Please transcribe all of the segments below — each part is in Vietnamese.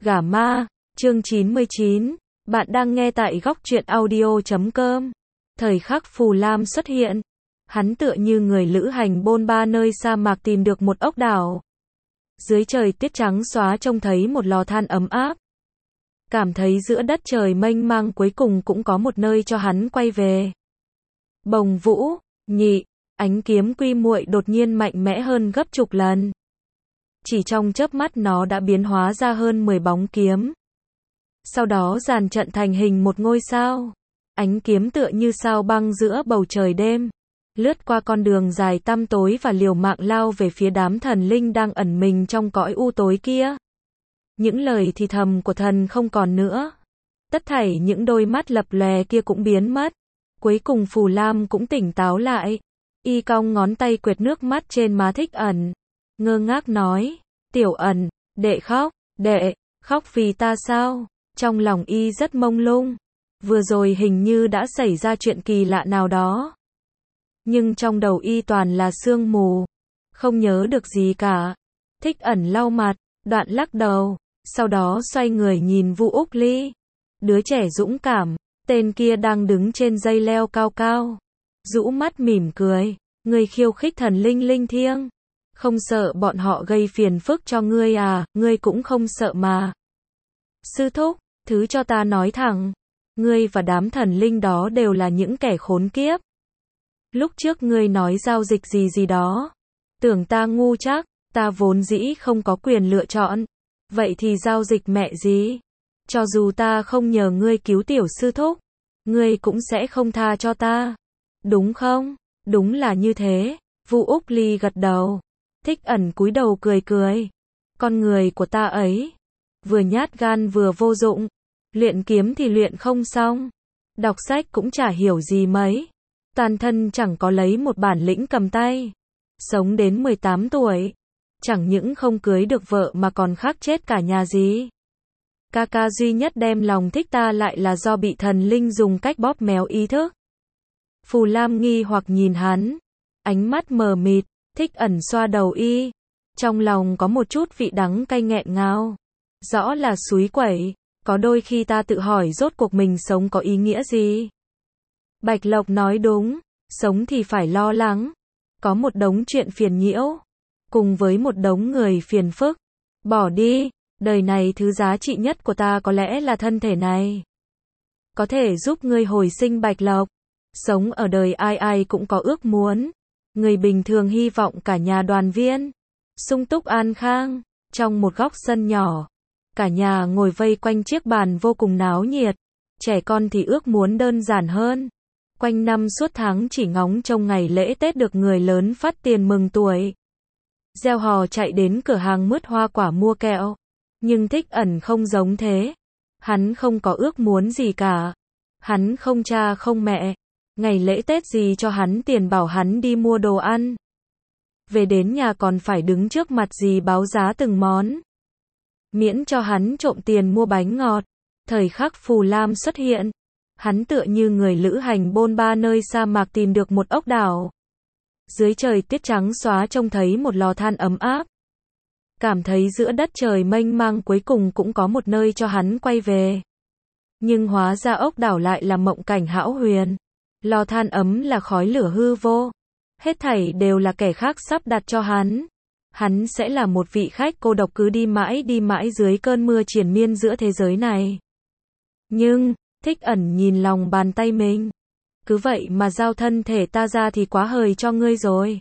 Gả ma, chương 99, bạn đang nghe tại góc truyện audio.com. Thời khắc Phù Lam xuất hiện, hắn tựa như người lữ hành bôn ba nơi sa mạc tìm được một ốc đảo. Dưới trời tuyết trắng xóa trông thấy một lò than ấm áp. Cảm thấy giữa đất trời mênh mang cuối cùng cũng có một nơi cho hắn quay về. Bồng Vũ, nhị, ánh kiếm quy muội đột nhiên mạnh mẽ hơn gấp chục lần. Chỉ trong chớp mắt nó đã biến hóa ra hơn 10 bóng kiếm. Sau đó dàn trận thành hình một ngôi sao. Ánh kiếm tựa như sao băng giữa bầu trời đêm, lướt qua con đường dài tăm tối và liều mạng lao về phía đám thần linh đang ẩn mình trong cõi u tối kia. Những lời thì thầm của thần không còn nữa. Tất thảy những đôi mắt lập lòe kia cũng biến mất. Cuối cùng Phù Lam cũng tỉnh táo lại. Y cong ngón tay quệt nước mắt trên má Thích Ẩn. Ngơ ngác nói, Tiểu Ẩn, đệ khóc vì ta sao? Trong lòng y rất mông lung. Vừa rồi hình như đã xảy ra chuyện kỳ lạ nào đó. Nhưng trong đầu y toàn là sương mù. Không nhớ được gì cả. Thích Ẩn lau mặt, đoạn lắc đầu. Sau đó xoay người nhìn Vu Úc Ly. Đứa trẻ dũng cảm, tên kia đang đứng trên dây leo cao cao. Rũ mắt mỉm cười, ngươi khiêu khích thần linh linh thiêng. Không sợ bọn họ gây phiền phức cho ngươi à, ngươi cũng không sợ mà. Sư thúc, thứ cho ta nói thẳng, ngươi và đám thần linh đó đều là những kẻ khốn kiếp. Lúc trước ngươi nói giao dịch gì đó, tưởng ta ngu chắc, ta vốn dĩ không có quyền lựa chọn. Vậy thì giao dịch mẹ gì? Cho dù ta không nhờ ngươi cứu tiểu sư thúc, ngươi cũng sẽ không tha cho ta. Đúng không? Đúng là như thế. Vu Úc Ly gật đầu. Thích Ẩn cúi đầu cười cười. Con người của ta ấy, vừa nhát gan vừa vô dụng. Luyện kiếm thì luyện không xong. Đọc sách cũng chả hiểu gì mấy. Toàn thân chẳng có lấy một bản lĩnh cầm tay. Sống đến 18 tuổi. Chẳng những không cưới được vợ mà còn khắc chết cả nhà gì. Ca ca duy nhất đem lòng thích ta lại là do bị thần linh dùng cách bóp méo ý thức. Phù Lam nghi hoặc nhìn hắn. Ánh mắt mờ mịt. Thích Ẩn xoa đầu y. Trong lòng có một chút vị đắng cay nghẹn ngào. Rõ là súy quẩy. Có đôi khi ta tự hỏi rốt cuộc mình sống có ý nghĩa gì. Bạch Lộc nói đúng. Sống thì phải lo lắng. Có một đống chuyện phiền nhiễu. Cùng với một đống người phiền phức. Bỏ đi. Đời này thứ giá trị nhất của ta có lẽ là thân thể này. Có thể giúp ngươi hồi sinh Bạch Lộc. Sống ở đời ai ai cũng có ước muốn. Người bình thường hy vọng cả nhà đoàn viên. Sung túc an khang. Trong một góc sân nhỏ. Cả nhà ngồi vây quanh chiếc bàn vô cùng náo nhiệt. Trẻ con thì ước muốn đơn giản hơn. Quanh năm suốt tháng chỉ ngóng trông ngày lễ Tết được người lớn phát tiền mừng tuổi. Reo hò chạy đến cửa hàng mứt hoa quả mua kẹo. Nhưng Thích Ẩn không giống thế. Hắn không có ước muốn gì cả. Hắn không cha không mẹ. Ngày lễ Tết gì cho hắn tiền bảo hắn đi mua đồ ăn. Về đến nhà còn phải đứng trước mặt gì báo giá từng món. Miễn cho hắn trộm tiền mua bánh ngọt. Thời khắc Phù Lam xuất hiện. Hắn tựa như người lữ hành bôn ba nơi sa mạc tìm được một ốc đảo. Dưới trời tuyết trắng xóa trông thấy một lò than ấm áp. Cảm thấy giữa đất trời mênh mang cuối cùng cũng có một nơi cho hắn quay về. Nhưng hóa ra ốc đảo lại là mộng cảnh hão huyền. Lò than ấm là khói lửa hư vô. Hết thảy đều là kẻ khác sắp đặt cho hắn. Hắn sẽ là một vị khách cô độc cứ đi mãi dưới cơn mưa triền miên giữa thế giới này. Nhưng, Thích Ẩn nhìn lòng bàn tay mình. Cứ vậy mà giao thân thể ta ra thì quá hời cho ngươi rồi.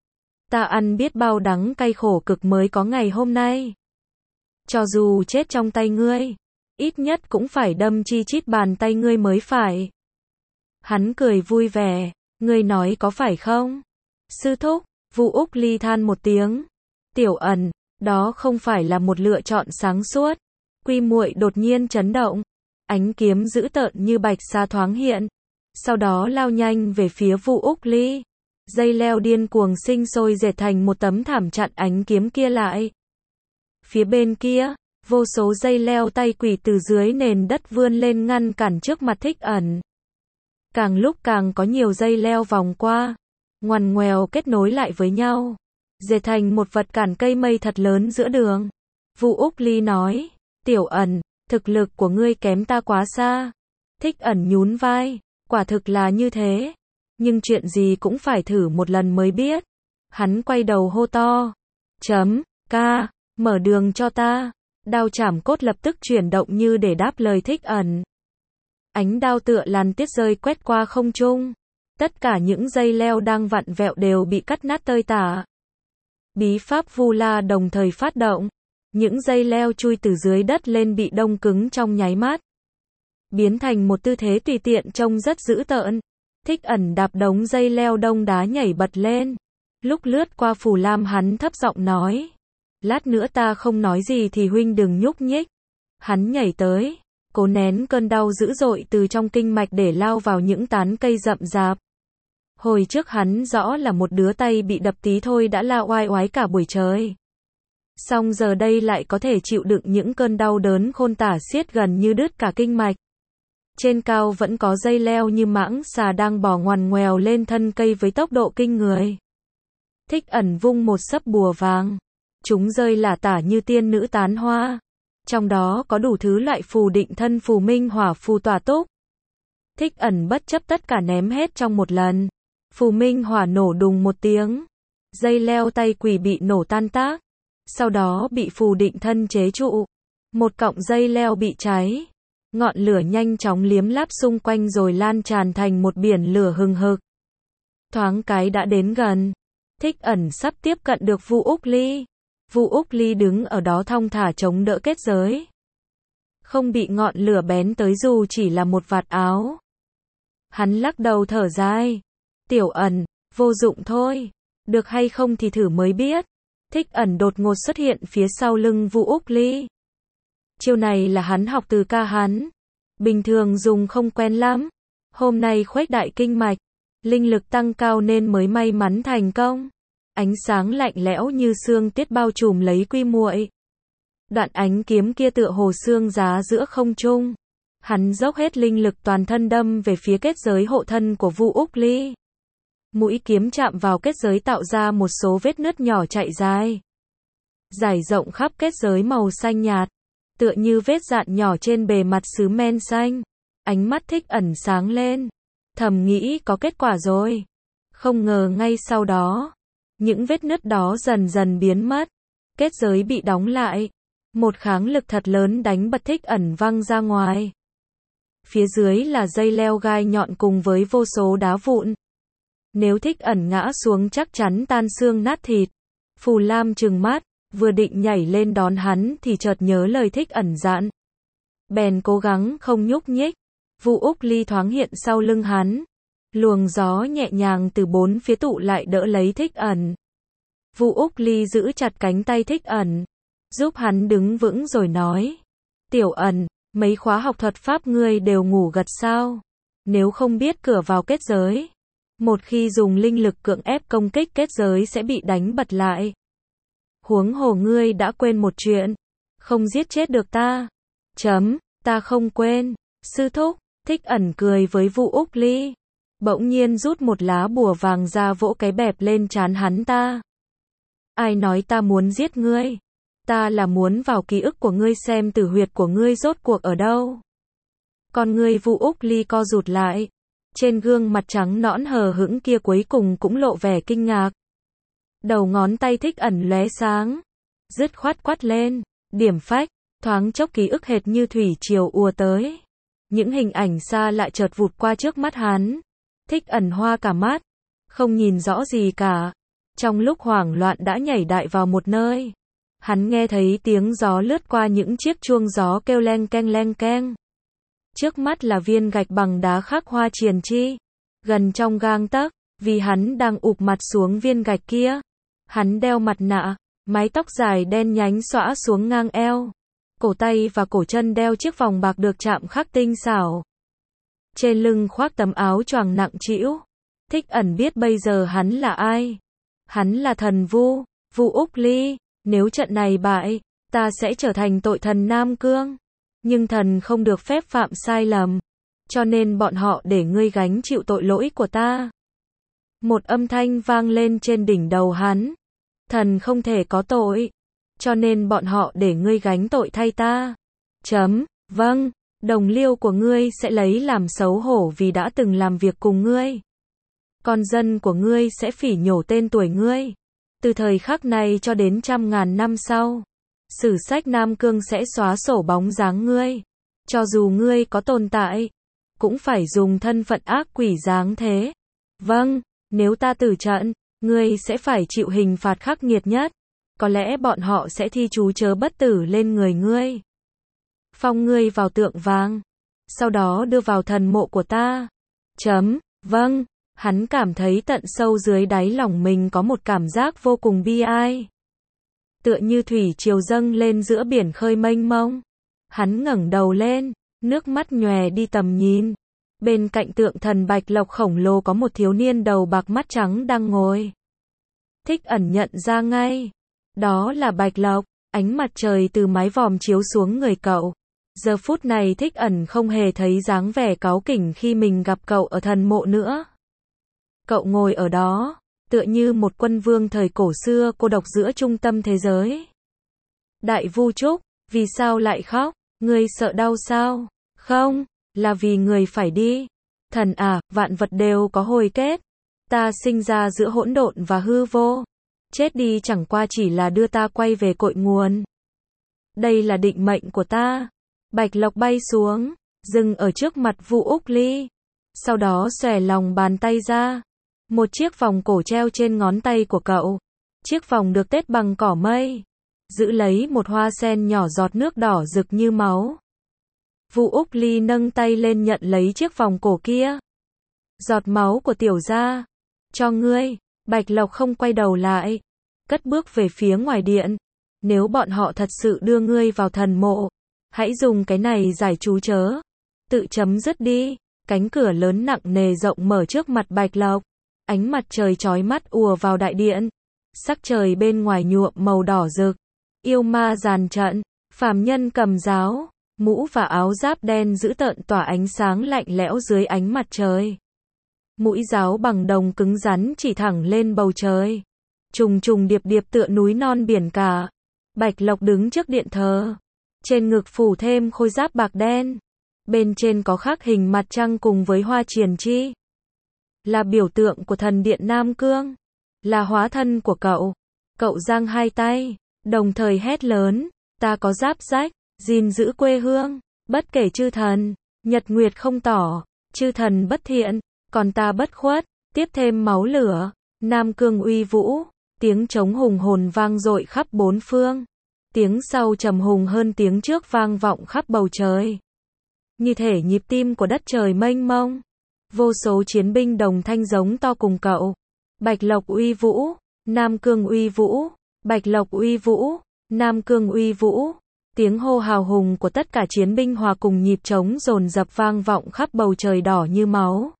Ta ăn biết bao đắng cay khổ cực mới có ngày hôm nay. Cho dù chết trong tay ngươi, ít nhất cũng phải đâm chi chít bàn tay ngươi mới phải. Hắn cười vui vẻ, ngươi nói có phải không? Sư thúc, Vu Úc Ly than một tiếng. Tiểu Ẩn, đó không phải là một lựa chọn sáng suốt. Quy muội đột nhiên chấn động. Ánh kiếm dữ tợn như bạch sa thoáng hiện. Sau đó lao nhanh về phía Vu Úc Ly. Dây leo điên cuồng sinh sôi dệt thành một tấm thảm chặn ánh kiếm kia lại. Phía bên kia, vô số dây leo tay quỷ từ dưới nền đất vươn lên ngăn cản trước mặt Thích Ẩn. Càng lúc càng có nhiều dây leo vòng qua, ngoằn ngoèo kết nối lại với nhau, dệt thành một vật cản cây mây thật lớn giữa đường. Vu Úc Ly nói, Tiểu Ẩn, thực lực của ngươi kém ta quá xa. Thích Ẩn nhún vai, quả thực là như thế. Nhưng chuyện gì cũng phải thử một lần mới biết. Hắn quay đầu hô to. Ca, mở đường cho ta. Đao chảm cốt lập tức chuyển động như để đáp lời Thích Ẩn. Ánh đao tựa làn tiết rơi quét qua không trung. Tất cả những dây leo đang vặn vẹo đều bị cắt nát tơi tả. Bí pháp Vu La đồng thời phát động. Những dây leo chui từ dưới đất lên bị đông cứng trong nháy mắt. Biến thành một tư thế tùy tiện trông rất dữ tợn. Thích Ẩn đạp đống dây leo đông đá nhảy bật lên. Lúc lướt qua Phù Lam hắn thấp giọng nói. Lát nữa ta không nói gì thì huynh đừng nhúc nhích. Hắn nhảy tới, cố nén cơn đau dữ dội từ trong kinh mạch để lao vào những tán cây rậm rạp. Hồi trước hắn rõ là một đứa tay bị đập tí thôi đã la oai oái cả buổi trời. Song giờ đây lại có thể chịu đựng những cơn đau đớn khôn tả xiết gần như đứt cả kinh mạch. Trên cao vẫn có dây leo như mãng xà đang bò ngoằn ngoèo lên thân cây với tốc độ kinh người. Thích Ẩn vung một sấp bùa vàng. Chúng rơi lả tả như tiên nữ tán hoa. Trong đó có đủ thứ loại phù định thân phù minh hỏa phù tỏa túc. Thích Ẩn bất chấp tất cả ném hết trong một lần. Phù minh hỏa nổ đùng một tiếng. Dây leo tay quỷ bị nổ tan tác. Sau đó bị phù định thân chế trụ. Một cọng dây leo bị cháy. Ngọn lửa nhanh chóng liếm láp xung quanh rồi lan tràn thành một biển lửa hừng hực. Thoáng cái đã đến gần. Thích Ẩn sắp tiếp cận được Vu Úc Ly. Vu Úc Ly đứng ở đó thong thả chống đỡ kết giới. Không bị ngọn lửa bén tới dù chỉ là một vạt áo. Hắn lắc đầu thở dài. Tiểu Ẩn, vô dụng thôi. Được hay không thì thử mới biết. Thích Ẩn đột ngột xuất hiện phía sau lưng Vu Úc Ly. Chiêu này là hắn học từ ca hắn. Bình thường dùng không quen lắm. Hôm nay khuếch đại kinh mạch. Linh lực tăng cao nên mới may mắn thành công. Ánh sáng lạnh lẽo như sương tiết bao trùm lấy Quy Muội. Đoạn ánh kiếm kia tựa hồ xương giá giữa không trung. Hắn dốc hết linh lực toàn thân đâm về phía kết giới hộ thân của Vu Úc Ly. Mũi kiếm chạm vào kết giới tạo ra một số vết nứt nhỏ chạy dài. Rải rộng khắp kết giới màu xanh nhạt. Tựa như vết dạn nhỏ trên bề mặt sứ men xanh. Ánh mắt Thích Ẩn sáng lên. Thầm nghĩ có kết quả rồi. Không ngờ ngay sau đó. Những vết nứt đó dần dần biến mất. Kết giới bị đóng lại. Một kháng lực thật lớn đánh bật Thích Ẩn văng ra ngoài. Phía dưới là dây leo gai nhọn cùng với vô số đá vụn. Nếu Thích Ẩn ngã xuống chắc chắn tan xương nát thịt. Phù Lam trừng mắt, vừa định nhảy lên đón hắn thì chợt nhớ lời Thích Ẩn dặn. Bèn cố gắng không nhúc nhích. Vu Úc Ly thoáng hiện sau lưng hắn. Luồng gió nhẹ nhàng từ bốn phía tụ lại đỡ lấy Thích Ẩn. Vu Úc Ly giữ chặt cánh tay Thích Ẩn, giúp hắn đứng vững rồi nói. Tiểu Ẩn, mấy khóa học thuật pháp ngươi đều ngủ gật sao? Nếu không biết cửa vào kết giới, một khi dùng linh lực cưỡng ép công kích kết giới sẽ bị đánh bật lại. Huống hồ ngươi đã quên một chuyện, không giết chết được ta. Ta không quên, sư thúc. Thích Ẩn cười với Vu Úc Ly. Bỗng nhiên rút một lá bùa vàng ra vỗ cái bẹp lên trán hắn ta. Ai nói ta muốn giết ngươi? Ta là muốn vào ký ức của ngươi xem tử huyệt của ngươi rốt cuộc ở đâu. Con ngươi Vu Úc Ly co rụt lại. Trên gương mặt trắng nõn hờ hững kia cuối cùng cũng lộ vẻ kinh ngạc. Đầu ngón tay Thích Ẩn lóe sáng. Dứt khoát quát lên. Điểm phách. Thoáng chốc ký ức hệt như thủy triều ùa tới. Những hình ảnh xa lại chợt vụt qua trước mắt hắn. Thích Ẩn hoa cả mắt. Không nhìn rõ gì cả. Trong lúc hoảng loạn đã nhảy đại vào một nơi. Hắn nghe thấy tiếng gió lướt qua những chiếc chuông gió kêu leng keng. Trước mắt là viên gạch bằng đá khắc hoa triền chi. Gần trong gang tấc, vì hắn đang ụp mặt xuống viên gạch kia. Hắn đeo mặt nạ, mái tóc dài đen nhánh xõa xuống ngang eo. Cổ tay và cổ chân đeo chiếc vòng bạc được chạm khắc tinh xảo. Trên lưng khoác tấm áo choàng nặng trĩu. Thích Ẩn biết bây giờ hắn là ai. Hắn là thần Vu, Vu Úc Ly. Nếu trận này bại, ta sẽ trở thành tội thần Nam Cương. Nhưng thần không được phép phạm sai lầm. Cho nên bọn họ để ngươi gánh chịu tội lỗi của ta. Một âm thanh vang lên trên đỉnh đầu hắn. Thần không thể có tội. Cho nên bọn họ để ngươi gánh tội thay ta. Vâng, đồng liêu của ngươi sẽ lấy làm xấu hổ vì đã từng làm việc cùng ngươi. Con dân của ngươi sẽ phỉ nhổ tên tuổi ngươi. Từ thời khắc này cho đến trăm ngàn năm sau, sử sách Nam Cương sẽ xóa sổ bóng dáng ngươi. Cho dù ngươi có tồn tại, cũng phải dùng thân phận ác quỷ dáng thế. Vâng, nếu ta tử trận, ngươi sẽ phải chịu hình phạt khắc nghiệt nhất. Có lẽ bọn họ sẽ thi chú chớ bất tử lên người ngươi. Phong ngươi vào tượng vàng. Sau đó đưa vào thần mộ của ta. Vâng, hắn cảm thấy tận sâu dưới đáy lòng mình có một cảm giác vô cùng bi ai. Tựa như thủy triều dâng lên giữa biển khơi mênh mông. Hắn ngẩng đầu lên, nước mắt nhòe đi tầm nhìn. Bên cạnh tượng thần bạch lộc khổng lồ có một thiếu niên đầu bạc mắt trắng đang ngồi. Thích Ẩn nhận ra ngay. Đó là Bạch Lộc. Ánh mặt trời từ mái vòm chiếu xuống người cậu. Giờ phút này Thích Ẩn không hề thấy dáng vẻ cáu kỉnh khi mình gặp cậu ở thần mộ nữa. Cậu ngồi ở đó, tựa như một quân vương thời cổ xưa cô độc giữa trung tâm thế giới. Đại Vu Trúc, vì sao lại khóc? Ngươi sợ đau sao? Không, là vì người phải đi. Thần à, vạn vật đều có hồi kết. Ta sinh ra giữa hỗn độn và hư vô. Chết đi chẳng qua chỉ là đưa ta quay về cội nguồn. Đây là định mệnh của ta. Bạch Lộc bay xuống, dừng ở trước mặt Vu Úc Ly. Sau đó xòe lòng bàn tay ra. Một chiếc vòng cổ treo trên ngón tay của cậu. Chiếc vòng được tết bằng cỏ mây. Giữ lấy một hoa sen nhỏ giọt nước đỏ rực như máu. Vu Úc Ly nâng tay lên nhận lấy chiếc vòng cổ kia. Giọt máu của tiểu gia. Cho ngươi. Bạch Lộc không quay đầu lại. Cất bước về phía ngoài điện. Nếu bọn họ thật sự đưa ngươi vào thần mộ, hãy dùng cái này giải chú chớ. Tự chấm dứt đi. Cánh cửa lớn nặng nề rộng mở trước mặt Bạch Lộc. Ánh mặt trời chói mắt ùa vào đại điện. Sắc trời bên ngoài nhuộm màu đỏ rực. Yêu ma dàn trận. Phàm nhân cầm giáo. Mũ và áo giáp đen dữ tợn tỏa ánh sáng lạnh lẽo dưới ánh mặt trời. Mũi giáo bằng đồng cứng rắn chỉ thẳng lên bầu trời. Trùng trùng điệp điệp tựa núi non biển cả. Bạch Lộc đứng trước điện thờ. Trên ngực phủ thêm khôi giáp bạc đen. Bên trên có khắc hình mặt trăng cùng với hoa triền chi. Là biểu tượng của thần điện Nam Cương. Là hóa thân của cậu. Cậu giang hai tay, đồng thời hét lớn. Ta có giáp rách, gìn giữ quê hương. Bất kể chư thần, nhật nguyệt không tỏ. Chư thần bất thiện, còn ta bất khuất. Tiếp thêm máu lửa. Nam Cương uy vũ. Tiếng trống hùng hồn vang dội khắp bốn phương. Tiếng sau trầm hùng hơn tiếng trước vang vọng khắp bầu trời. Như thể nhịp tim của đất trời mênh mông. Vô số chiến binh đồng thanh giống to cùng cậu. Bạch Lộc uy vũ, Nam Cương uy vũ, Bạch Lộc uy vũ, Nam Cương uy vũ. Tiếng hô hào hùng của tất cả chiến binh hòa cùng nhịp trống dồn dập vang vọng khắp bầu trời đỏ như máu.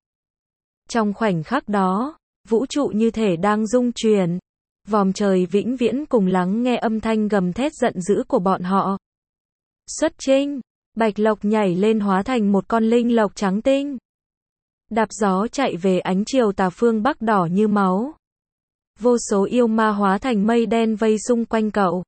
Trong khoảnh khắc đó, vũ trụ như thể đang rung chuyển. Vòm trời vĩnh viễn cùng lắng nghe âm thanh gầm thét giận dữ của bọn họ. Xuất chinh, Bạch Lộc nhảy lên hóa thành một con linh lộc trắng tinh. Đạp gió chạy về ánh chiều tà phương bắc đỏ như máu. Vô số yêu ma hóa thành mây đen vây xung quanh cậu.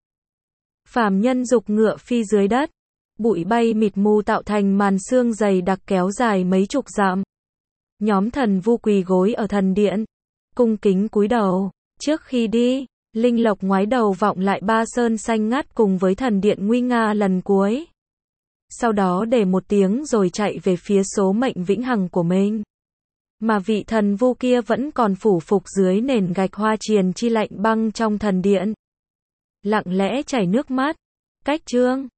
Phàm nhân dục ngựa phi dưới đất. Bụi bay mịt mù tạo thành màn sương dày đặc kéo dài mấy chục dặm. Nhóm thần vu quỳ gối ở thần điện. Cung kính cúi đầu. Trước khi đi, linh lộc ngoái đầu vọng lại ba sơn xanh ngắt cùng với thần điện nguy nga lần cuối. Sau đó để một tiếng rồi chạy về phía số mệnh vĩnh hằng của mình. Mà vị thần vu kia vẫn còn phủ phục dưới nền gạch hoa triền chi lạnh băng trong thần điện. Lặng lẽ chảy nước mắt. Cách chương